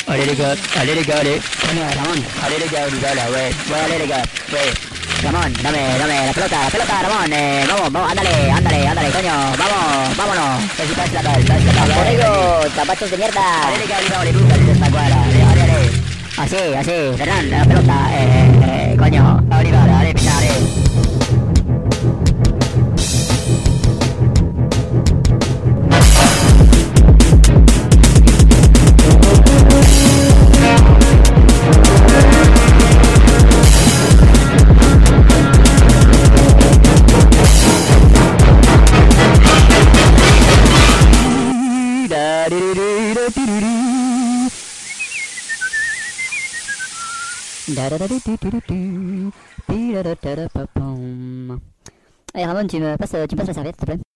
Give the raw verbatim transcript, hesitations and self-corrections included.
Allez les gars, allez les gars, allez. Coño, Ramón, allez les gars, Uruguay, güey. Güey, allez les gars, güey. Ramón, dame, dame la pelota, la pelota, Ramón, eh, vamos, vamos, ándale, ándale, ándale, coño, vamos, vámonos. Pues si parece la tal, parece la tal. Por ello, zapachos de mierda. Allez les gars, Uruguay, Uruguay, de esta cuadra, allez, allez, allez. Así, así, Fernán, la pelota, eh, eh, coño, Olivar, allez, pisa, allez. Allez Ramon, tu me passes, tu me passes la serviette s'il te plaît.